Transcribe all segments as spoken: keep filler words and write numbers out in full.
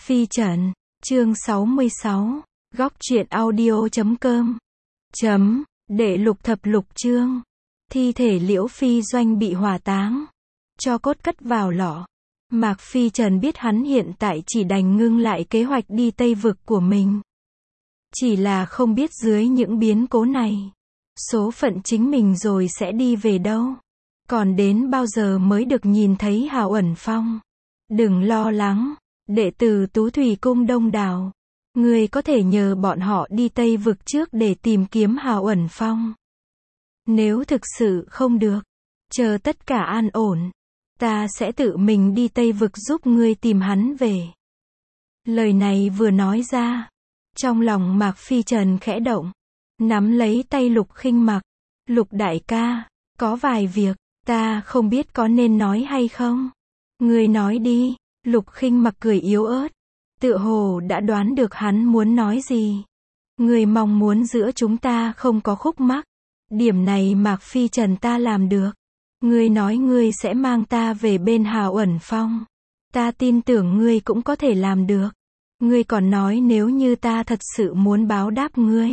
Phi Trần, chương sáu mươi sáu, góc truyện audio chấm com. Chấm, đệ lục thập lục chương. Thi thể Liễu Phi Doanh bị hỏa táng. Cho cốt cất vào lọ. Mạc Phi Trần biết hắn hiện tại chỉ đành ngưng lại kế hoạch đi Tây Vực của mình. Chỉ là không biết dưới những biến cố này, số phận chính mình rồi sẽ đi về đâu. Còn đến bao giờ mới được nhìn thấy Hào Ẩn Phong. Đừng lo lắng, đệ tử Tú Thủy Cung đông đảo. Ngươi có thể nhờ bọn họ đi Tây Vực trước để tìm kiếm Hào Ẩn Phong. Nếu thực sự không được, chờ tất cả an ổn, ta sẽ tự mình đi Tây Vực giúp ngươi tìm hắn về. Lời này vừa nói ra, trong lòng Mạc Phi Trần khẽ động, nắm lấy tay Lục Khinh Mặc. Lục đại ca, có vài việc, ta không biết có nên nói hay không. Ngươi nói đi. Lục Khinh Mặc cười yếu ớt, tựa hồ đã đoán được hắn muốn nói gì. Ngươi mong muốn giữa chúng ta không có khúc mắc. Điểm này Mạc Phi Trần ta làm được. Ngươi nói ngươi sẽ mang ta về bên Hào Ẩn Phong. Ta tin tưởng ngươi cũng có thể làm được. Ngươi còn nói nếu như ta thật sự muốn báo đáp ngươi,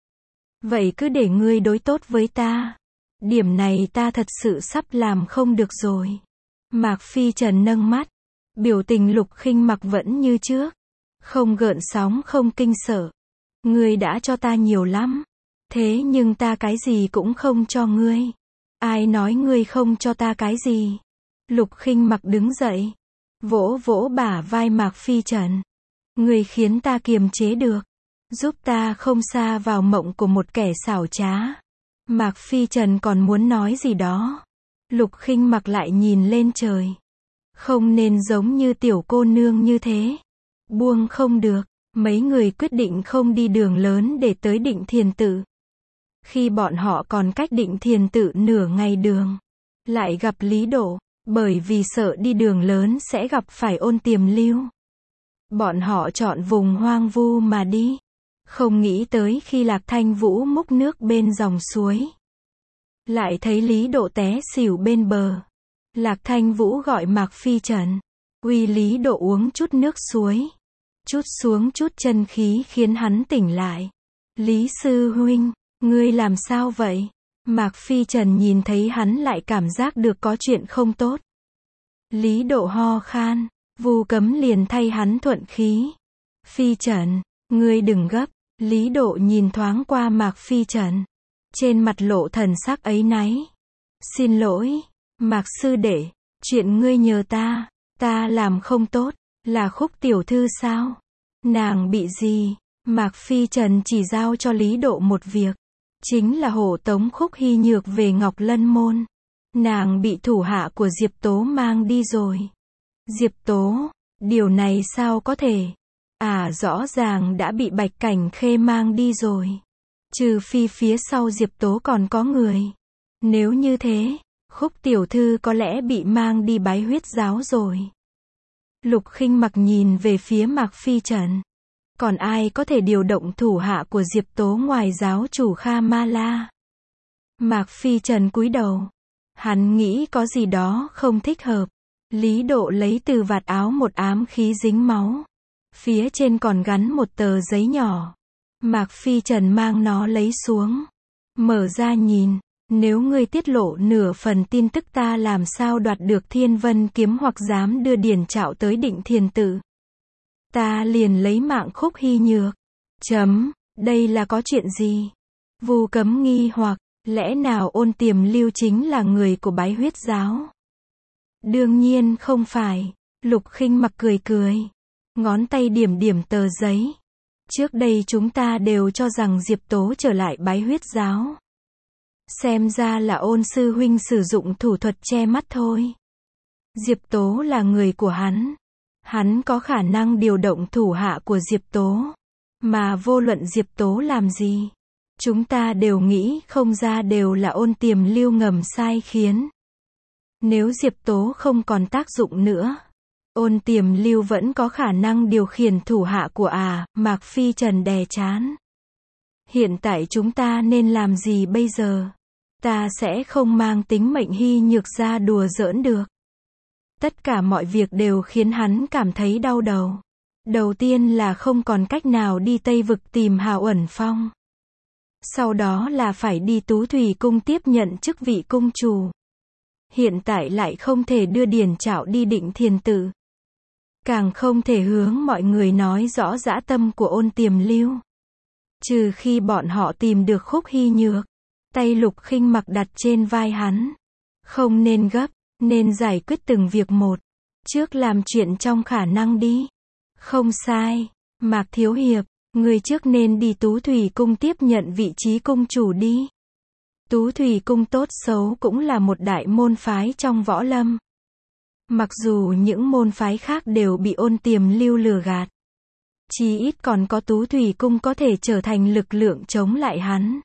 vậy cứ để ngươi đối tốt với ta. Điểm này ta thật sự sắp làm không được rồi. Mạc Phi Trần nâng mắt, biểu tình Lục Khinh Mặc vẫn như trước, không gợn sóng không kinh sợ. Ngươi đã cho ta nhiều lắm, thế nhưng ta cái gì cũng không cho ngươi. Ai nói ngươi không cho ta cái gì? Lục Khinh Mặc đứng dậy, vỗ vỗ bả vai Mạc Phi Trần. Ngươi khiến ta kiềm chế được, giúp ta không sa vào mộng của một kẻ xảo trá. Mạc Phi Trần còn muốn nói gì đó. Lục Khinh Mặc lại nhìn lên trời. Không nên giống như tiểu cô nương như thế. Buông không được. Mấy người quyết định không đi đường lớn để tới Định Thiền Tự. Khi bọn họ còn cách Định Thiền Tự nửa ngày đường, lại gặp Lý Độ, bởi vì sợ đi đường lớn sẽ gặp phải Ôn Tiềm Lưu. Bọn họ chọn vùng hoang vu mà đi. Không nghĩ tới khi Lạc Thanh Vũ múc nước bên dòng suối, lại thấy Lý Độ té xỉu bên bờ. Lạc Thanh Vũ gọi Mạc Phi Trần, uy Lý Độ uống chút nước suối, chút xuống chút chân khí khiến hắn tỉnh lại. Lý sư huynh, ngươi làm sao vậy? Mạc Phi Trần nhìn thấy hắn lại cảm giác được có chuyện không tốt. Lý Độ ho khan, Vu Cấm liền thay hắn thuận khí. Phi Trần, ngươi đừng gấp. Lý Độ nhìn thoáng qua Mạc Phi Trần, trên mặt lộ thần sắc áy náy. Xin lỗi, Mạc sư đệ, chuyện ngươi nhờ ta, ta làm không tốt. Là Khúc tiểu thư sao? Nàng bị gì? Mạc Phi Trần chỉ giao cho Lý Độ một việc, chính là hộ tống Khúc Hy Nhược về Ngọc Lân Môn. Nàng bị thủ hạ của Diệp Tố mang đi rồi. Diệp Tố, điều này sao có thể? À, rõ ràng đã bị Bạch Cảnh Khê mang đi rồi. Trừ phi phía sau Diệp Tố còn có người. Nếu như thế, Khúc tiểu thư có lẽ bị mang đi bái huyết giáo rồi. Lục Khinh Mặc nhìn về phía Mạc Phi Trần. Còn ai có thể điều động thủ hạ của Diệp Tố ngoài giáo chủ Kha Ma La? Mạc Phi Trần cúi đầu. Hắn nghĩ có gì đó không thích hợp. Lý Độ lấy từ vạt áo một ám khí dính máu. Phía trên còn gắn một tờ giấy nhỏ. Mạc Phi Trần mang nó lấy xuống, mở ra nhìn. Nếu ngươi tiết lộ nửa phần tin tức ta làm sao đoạt được Thiên Vân kiếm hoặc dám đưa Điển Trạo tới Định Thiền Tự. Ta liền lấy mạng Khúc Hy Nhược. Chấm, đây là có chuyện gì? Vu Cấm nghi hoặc, lẽ nào Ôn Tiềm Lưu chính là người của bái huyết giáo? Đương nhiên không phải. Lục Khinh Mặc cười cười, ngón tay điểm điểm tờ giấy. Trước đây chúng ta đều cho rằng Diệp Tố trở lại bái huyết giáo. Xem ra là Ôn sư huynh sử dụng thủ thuật che mắt thôi. Diệp Tố là người của hắn. Hắn có khả năng điều động thủ hạ của Diệp Tố. Mà vô luận Diệp Tố làm gì, chúng ta đều nghĩ không ra đều là Ôn Tiềm Lưu ngầm sai khiến. Nếu Diệp Tố không còn tác dụng nữa, Ôn Tiềm Lưu vẫn có khả năng điều khiển thủ hạ của à, Mạc Phi Trần đè chán. Hiện tại chúng ta nên làm gì bây giờ? Ta sẽ không mang tính mệnh Hy Nhược ra đùa giỡn được. Tất cả mọi việc đều khiến hắn cảm thấy đau đầu. Đầu tiên là không còn cách nào đi Tây Vực tìm Hào Uẩn Phong. Sau đó là phải đi Tú Thủy Cung tiếp nhận chức vị cung chủ. Hiện tại lại không thể đưa Điền Trạo đi Định Thiền Tự. Càng không thể hướng mọi người nói rõ dã tâm của Ôn Tiềm Lưu. Trừ khi bọn họ tìm được Khúc Hy Nhược. Tay Lục Khinh Mặc đặt trên vai hắn. Không nên gấp, nên giải quyết từng việc một. Trước làm chuyện trong khả năng đi. Không sai, Mạc Thiếu Hiệp, người trước nên đi Tú Thủy Cung tiếp nhận vị trí cung chủ đi. Tú Thủy Cung tốt xấu cũng là một đại môn phái trong võ lâm. Mặc dù những môn phái khác đều bị Ôn Tiềm Lưu lừa gạt. Chí ít còn có Tú Thủy Cung có thể trở thành lực lượng chống lại hắn.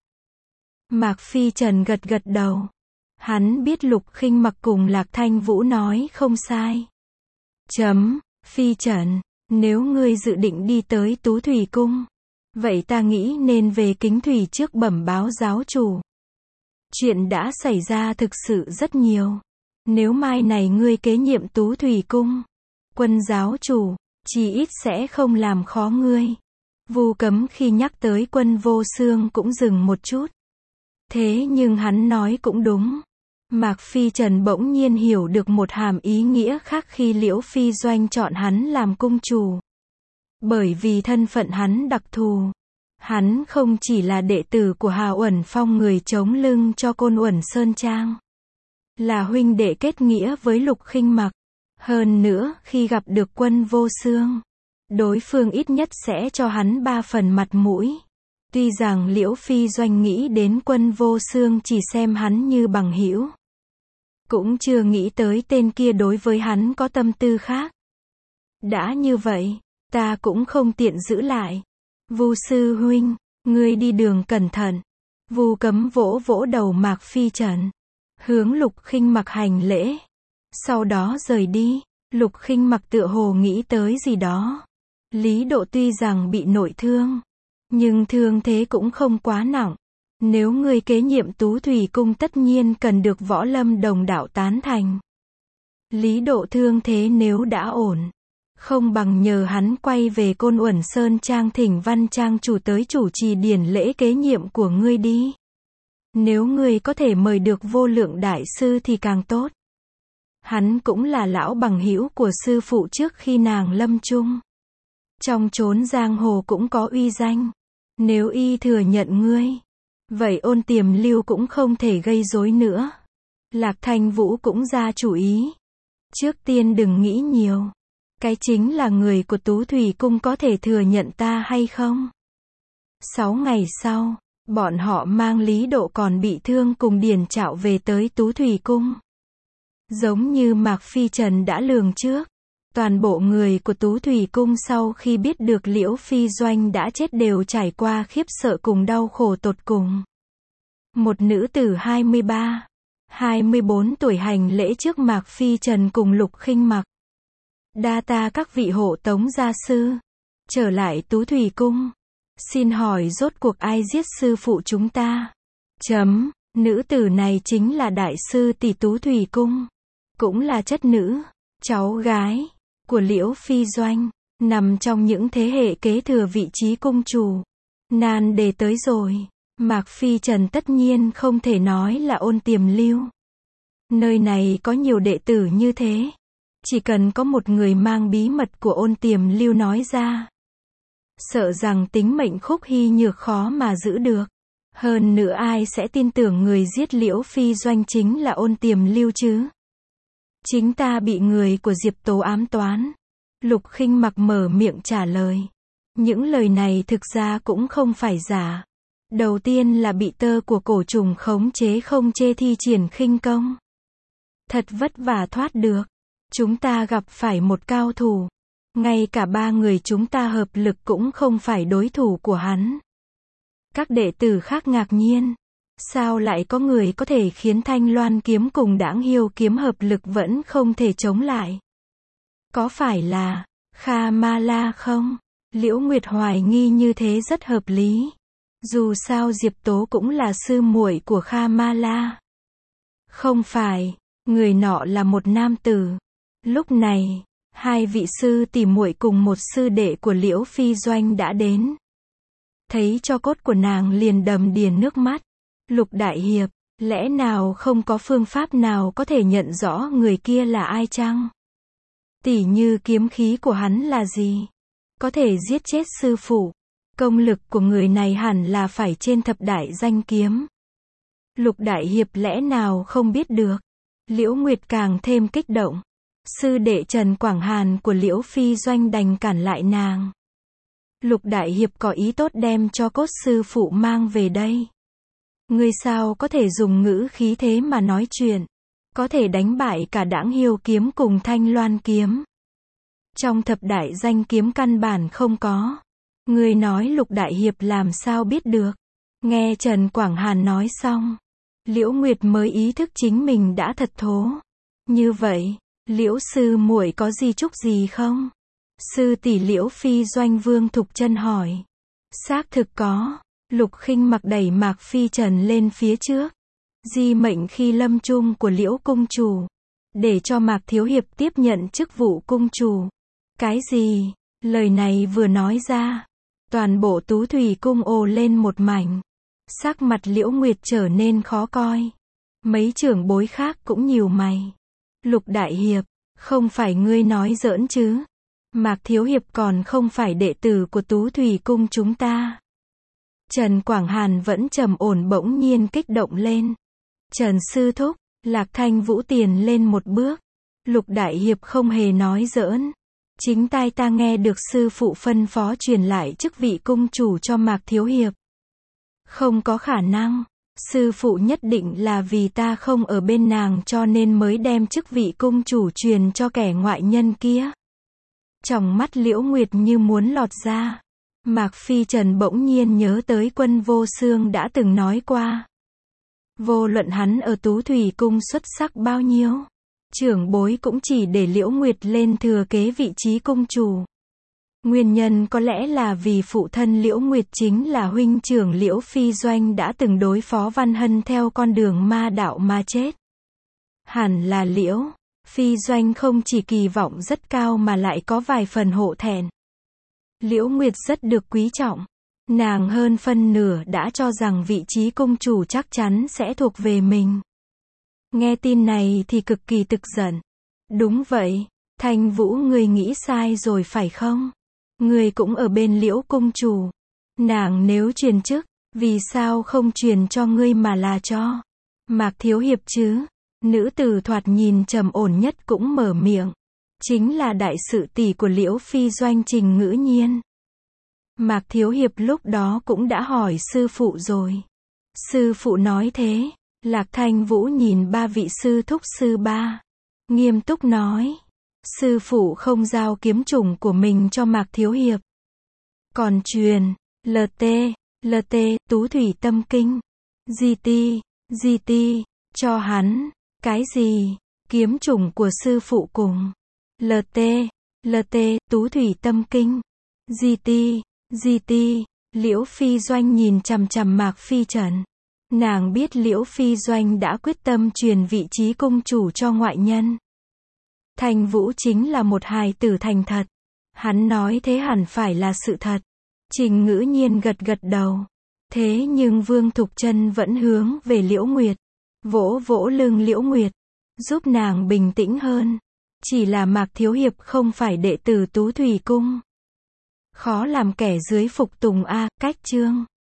Mạc Phi Trần gật gật đầu. Hắn biết Lục Khinh Mặc cùng Lạc Thanh Vũ nói không sai. Chấm, Phi Trần, nếu ngươi dự định đi tới Tú Thủy Cung, vậy ta nghĩ nên về Kính Thủy trước bẩm báo giáo chủ. Chuyện đã xảy ra thực sự rất nhiều. Nếu mai này ngươi kế nhiệm Tú Thủy Cung, Quân giáo chủ, chí ít sẽ không làm khó ngươi. Vu Cấm khi nhắc tới Quân Vô Xương cũng dừng một chút. Thế nhưng hắn nói cũng đúng. Mạc Phi Trần bỗng nhiên hiểu được một hàm ý nghĩa khác khi Liễu Phi Doanh chọn hắn làm cung chủ. Bởi vì thân phận hắn đặc thù. Hắn không chỉ là đệ tử của Hào Uẩn Phong người chống lưng cho Côn Uẩn Sơn Trang. Là huynh đệ kết nghĩa với Lục Khinh Mặc. Hơn nữa, khi gặp được Quân Vô Xương, đối phương ít nhất sẽ cho hắn ba phần mặt mũi. Tuy rằng Liễu Phi Doanh nghĩ đến Quân Vô Xương chỉ xem hắn như bằng hữu, cũng chưa nghĩ tới tên kia đối với hắn có tâm tư khác. Đã như vậy, ta cũng không tiện giữ lại. Vu sư huynh, ngươi đi đường cẩn thận. Vu Cấm vỗ vỗ đầu Mạc Phi Trần, hướng Lục Khinh Mặc hành lễ, sau đó rời đi. Lục Khinh Mặc tựa hồ nghĩ tới gì đó. Lý Độ tuy rằng bị nội thương, nhưng thương thế cũng không quá nặng. Nếu ngươi kế nhiệm Tú Thủy Cung tất nhiên cần được võ lâm đồng đạo tán thành. Lý Độ thương thế nếu đã ổn, không bằng nhờ hắn quay về Côn Uẩn Sơn Trang thỉnh Văn Trang chủ tới chủ trì điển lễ kế nhiệm của ngươi đi. Nếu ngươi có thể mời được Vô Lượng đại sư thì càng tốt. Hắn cũng là lão bằng hữu của sư phụ trước khi nàng lâm chung. Trong chốn giang hồ cũng có uy danh. Nếu y thừa nhận ngươi, vậy Ôn Tiềm Lưu cũng không thể gây rối nữa. Lạc Thanh Vũ cũng ra chủ ý. Trước tiên đừng nghĩ nhiều. Cái chính là người của Tú Thủy Cung có thể thừa nhận ta hay không? Sáu ngày sau, bọn họ mang Lý Độ còn bị thương cùng Điền Trạo về tới Tú Thủy Cung. Giống như Mạc Phi Trần đã lường trước, toàn bộ người của Tú Thủy Cung sau khi biết được Liễu Phi Doanh đã chết đều trải qua khiếp sợ cùng đau khổ tột cùng. Một nữ tử hai mươi ba, hai mươi bốn tuổi hành lễ trước Mạc Phi Trần cùng Lục Khinh Mặc. Đa ta các vị hộ tống gia sư. Trở lại Tú Thủy Cung. Xin hỏi rốt cuộc ai giết sư phụ chúng ta? Chấm, nữ tử này chính là đại sư tỷ Tú Thủy Cung. Cũng là chất nữ, cháu gái của Liễu Phi Doanh, nằm trong những thế hệ kế thừa vị trí cung chủ. Nan đề tới rồi. Mạc Phi Trần tất nhiên không thể nói là Ôn Tiềm Lưu. Nơi này có nhiều đệ tử như thế. Chỉ cần có một người mang bí mật của Ôn Tiềm Lưu nói ra, sợ rằng tính mệnh Khúc Hy Nhược khó mà giữ được. Hơn nữa ai sẽ tin tưởng người giết Liễu Phi Doanh chính là Ôn Tiềm Lưu chứ? Chính ta bị người của Diệp Tố ám toán. Lục Khinh Mặc mở miệng trả lời. Những lời này thực ra cũng không phải giả. Đầu tiên là bị tơ của cổ trùng khống chế không chê thi triển khinh công. Thật vất vả thoát được. Chúng ta gặp phải một cao thủ. Ngay cả ba người chúng ta hợp lực cũng không phải đối thủ của hắn. Các đệ tử khác ngạc nhiên. Sao lại có người có thể khiến Thanh Loan kiếm cùng Đãng Hiêu kiếm hợp lực vẫn không thể chống lại? Có phải là Kha Ma La không? Liễu Nguyệt hoài nghi như thế rất hợp lý. Dù sao Diệp Tố cũng là sư muội của Kha Ma La. Không phải, người nọ là một nam tử. Lúc này, Hai vị sư tỷ muội cùng một sư đệ của Liễu Phi Doanh đã đến. Thấy tro cốt của nàng liền đầm đìa nước mắt. Lục đại hiệp, lẽ nào không có phương pháp nào có thể nhận rõ người kia là ai chăng? Tỉ như kiếm khí của hắn là gì? Có thể giết chết sư phụ. Công lực của người này hẳn là phải trên thập đại danh kiếm. Lục đại hiệp lẽ nào không biết được? Liễu Nguyệt càng thêm kích động. Sư đệ Trần Quảng Hàn của Liễu Phi Doanh đành cản lại nàng. Lục đại hiệp có ý tốt đem cho cốt sư phụ mang về đây. Ngươi sao có thể dùng ngữ khí thế mà nói chuyện? Có thể đánh bại cả Đãng Hiêu kiếm cùng Thanh Loan kiếm. Trong thập đại danh kiếm căn bản không có. Ngươi nói Lục đại hiệp làm sao biết được? Nghe Trần Quảng Hàn nói xong, Liễu Nguyệt mới ý thức chính mình đã thật thố. Như vậy, Liễu sư muội có di chúc gì không? Sư tỷ Liễu Phi Doanh Vương Thục Chân hỏi. Xác thực có. Lục Khinh Mặc đẩy Mạc Phi Trần lên phía trước. Di mệnh khi lâm chung của Liễu cung chủ, để cho Mạc Thiếu Hiệp tiếp nhận chức vụ cung chủ. Cái gì? Lời này vừa nói ra, toàn bộ Tú Thủy cung ồ lên một mảnh. Sắc mặt Liễu Nguyệt trở nên khó coi. Mấy trưởng bối khác cũng nhíu mày. Lục đại hiệp, không phải ngươi nói giỡn chứ? Mạc Thiếu Hiệp còn không phải đệ tử của Tú Thủy cung chúng ta. Trần Quảng Hàn vẫn trầm ổn bỗng nhiên kích động lên. Trần sư thúc, Lạc Thanh Vũ tiền lên một bước. Lục đại hiệp không hề nói giỡn. Chính tai ta nghe được sư phụ phân phó truyền lại chức vị cung chủ cho Mạc Thiếu Hiệp. Không có khả năng. Sư phụ nhất định là vì ta không ở bên nàng cho nên mới đem chức vị cung chủ truyền cho kẻ ngoại nhân kia. Trong mắt Liễu Nguyệt như muốn lọt ra. Mạc Phi Trần bỗng nhiên nhớ tới Quân Vô Xương đã từng nói qua. Vô luận hắn ở Tú Thủy cung xuất sắc bao nhiêu, trưởng bối cũng chỉ để Liễu Nguyệt lên thừa kế vị trí cung chủ. Nguyên nhân có lẽ là vì phụ thân Liễu Nguyệt chính là huynh trưởng Liễu Phi Doanh đã từng đối phó Văn Hân theo con đường ma đạo mà chết. Hẳn là Liễu Phi Doanh không chỉ kỳ vọng rất cao mà lại có vài phần hổ thẹn. Liễu Nguyệt rất được quý trọng. Nàng hơn phân nửa đã cho rằng vị trí cung chủ chắc chắn sẽ thuộc về mình. Nghe tin này thì cực kỳ tức giận. Đúng vậy, Thanh Vũ ngươi nghĩ sai rồi phải không? Ngươi cũng ở bên Liễu cung chủ. Nàng nếu truyền chức, vì sao không truyền cho ngươi mà là cho Mạc Thiếu Hiệp chứ? Nữ tử thoạt nhìn trầm ổn nhất cũng mở miệng. Chính là đại sự tỷ của Liễu Phi Doanh Trình Ngữ Nhiên. Mạc Thiếu Hiệp lúc đó cũng đã hỏi sư phụ rồi. Sư phụ nói thế. Lạc Thanh Vũ nhìn ba vị sư thúc sư ba. Nghiêm túc nói. Sư phụ không giao kiếm chủng của mình cho Mạc Thiếu Hiệp. Còn truyền, lờ tê, lờ tê, Tú Thủy Tâm Kinh. giê tê, giê tê, cho hắn. Cái gì? Kiếm chủng của sư phụ cùng. lờ tê, lờ tê, Tú Thủy Tâm Kinh. giê tê, giê tê, Liễu Phi Doanh nhìn chằm chằm Mạc Phi Trần. Nàng biết Liễu Phi Doanh đã quyết tâm truyền vị trí cung chủ cho ngoại nhân. Thanh Vũ chính là một hài tử thành thật. Hắn nói thế hẳn phải là sự thật. Trình Ngữ Nhiên gật gật đầu. Thế nhưng Vương Thục Chân vẫn hướng về Liễu Nguyệt. Vỗ vỗ lưng Liễu Nguyệt. Giúp nàng bình tĩnh hơn. Chỉ là Mạc Thiếu Hiệp không phải đệ tử Tú Thủy Cung. Khó làm kẻ dưới phục tùng a, cách chương.